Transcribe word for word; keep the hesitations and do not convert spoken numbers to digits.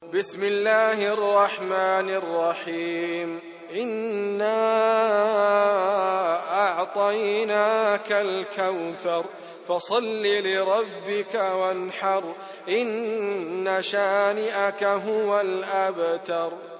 بسم الله الرحمن الرحيم إنا أعطيناك الكوثر فصل لربك وانحر إن شانئك هو الأبتر.